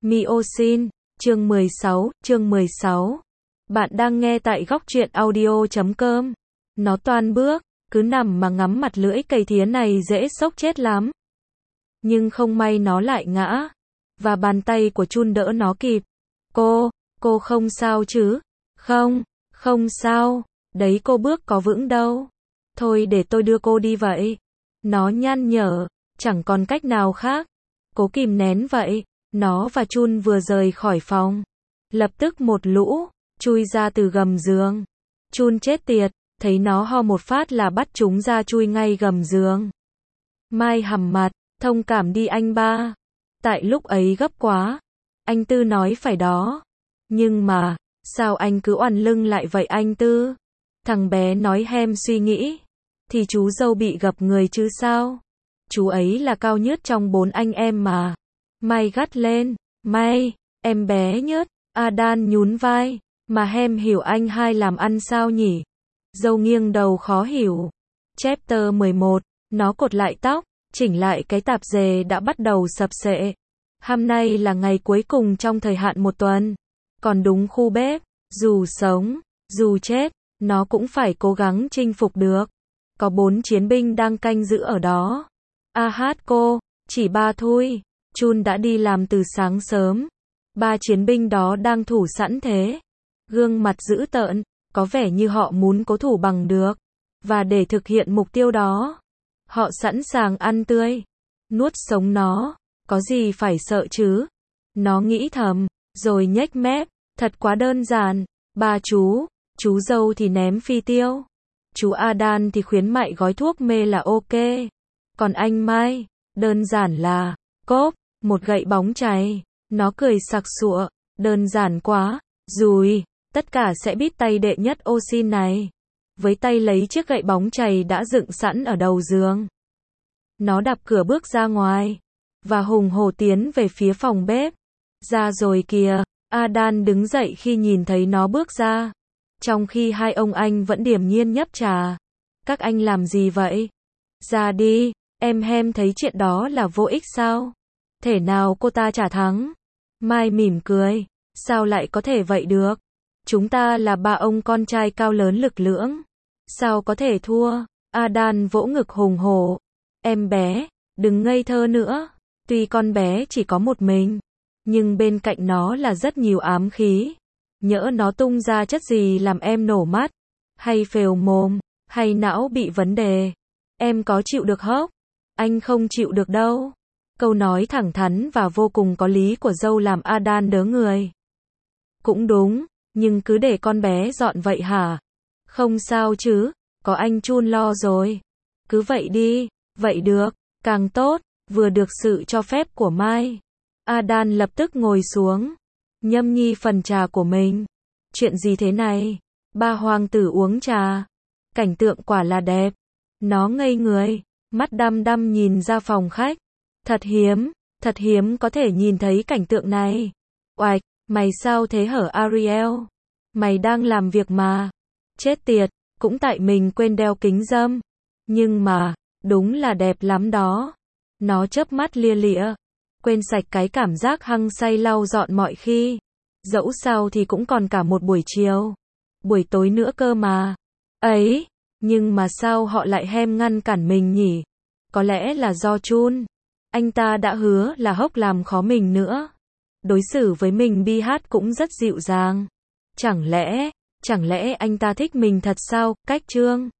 Miosin, chương 16. Bạn đang nghe tại góc truyện audio.com. Nó toan bước, cứ nằm mà ngắm mặt lưỡi cây thía này dễ sốc chết lắm. Nhưng không may nó lại ngã, và bàn tay của Chun đỡ nó kịp. Cô không sao chứ? Không sao, đấy cô bước có vững đâu. Thôi để tôi đưa cô đi vậy. Nó nhăn nhở, chẳng còn cách nào khác. Cố kìm nén vậy. Nó và Chun vừa rời khỏi phòng, lập tức một lũ chui ra từ gầm giường. Chun chết tiệt, thấy nó ho một phát là bắt chúng ra chui ngay gầm giường. Mai hầm mặt, thông cảm đi anh ba. Tại lúc ấy gấp quá. Anh Tư nói phải đó. Nhưng mà, sao anh cứ oằn lưng lại vậy anh Tư? Thằng bé nói hem suy nghĩ. Thì chú dâu bị gập người chứ sao? Chú ấy là cao nhất trong 4 anh em mà. Mai gắt lên. Mai, em bé nhất. Adan nhún vai. Mà hem hiểu anh hai làm ăn sao nhỉ? Dâu nghiêng đầu khó hiểu. Chapter 11. Nó cột lại tóc, chỉnh lại cái tạp dề đã bắt đầu sập sệ. Hôm nay là ngày cuối cùng trong thời hạn 1 tuần. Còn đúng khu bếp, dù sống, dù chết, nó cũng phải cố gắng chinh phục được. Có 4 chiến binh đang canh giữ ở đó. Cô, chỉ 3 thôi. Chun đã đi làm từ sáng sớm. 3 chiến binh đó đang thủ sẵn thế. Gương mặt dữ tợn, có vẻ như họ muốn cố thủ bằng được. Và để thực hiện mục tiêu đó, họ sẵn sàng ăn tươi, nuốt sống nó, có gì phải sợ chứ? Nó nghĩ thầm, rồi nhếch mép, thật quá đơn giản. 3 chú dâu thì ném phi tiêu. Chú Adan thì khuyến mại gói thuốc mê là ok. Còn anh Mai, đơn giản là, một gậy bóng chày. Nó cười sặc sụa, đơn giản quá, rồi, tất cả sẽ biết tay đệ nhất Osin này. Với tay lấy chiếc gậy bóng chày đã dựng sẵn ở đầu giường. Nó đạp cửa bước ra ngoài, và hùng hổ tiến về phía phòng bếp. Ra rồi kìa, Adan đứng dậy khi nhìn thấy nó bước ra. Trong khi hai ông anh vẫn điềm nhiên nhấp trà. Các anh làm gì vậy? Ra đi, em hem thấy chuyện đó là vô ích sao? Thể nào cô ta chả thắng? Mai mỉm cười, sao lại có thể vậy được? Chúng ta là 3 ông con trai cao lớn lực lưỡng. Sao có thể thua? Adan vỗ ngực hùng hổ. Em bé, đừng ngây thơ nữa. Tuy con bé chỉ có một mình, nhưng bên cạnh nó là rất nhiều ám khí. Nhỡ nó tung ra chất gì làm em nổ mắt, hay phều mồm, hay não bị vấn đề. Em có chịu được hốc? Anh không chịu được đâu. Câu nói thẳng thắn và vô cùng có lý của dâu làm Adan đớ người. Cũng đúng, nhưng cứ để con bé dọn vậy hả? Không sao chứ, có anh Chun lo rồi. Cứ vậy đi, vậy được, càng tốt, vừa được sự cho phép của Mai. Adan lập tức ngồi xuống, nhâm nhi phần trà của mình. Chuyện gì thế này? 3 hoàng tử uống trà. Cảnh tượng quả là đẹp. Nó ngây người, mắt đăm đăm nhìn ra phòng khách. Thật hiếm có thể nhìn thấy cảnh tượng này. Oạch, mày sao thế hở Ariel? Mày đang làm việc mà. Chết tiệt, cũng tại mình quên đeo kính râm. Nhưng mà, đúng là đẹp lắm đó. Nó chớp mắt lia lịa. Quên sạch cái cảm giác hăng say lau dọn mọi khi. Dẫu sao thì cũng còn cả một buổi chiều. Buổi tối nữa cơ mà. Ấy, nhưng mà sao họ lại hem ngăn cản mình nhỉ? Có lẽ là do Chun. Anh ta đã hứa là hốc làm khó mình nữa. Đối xử với mình bi hát cũng rất dịu dàng. Chẳng lẽ anh ta thích mình thật sao? Cách Trương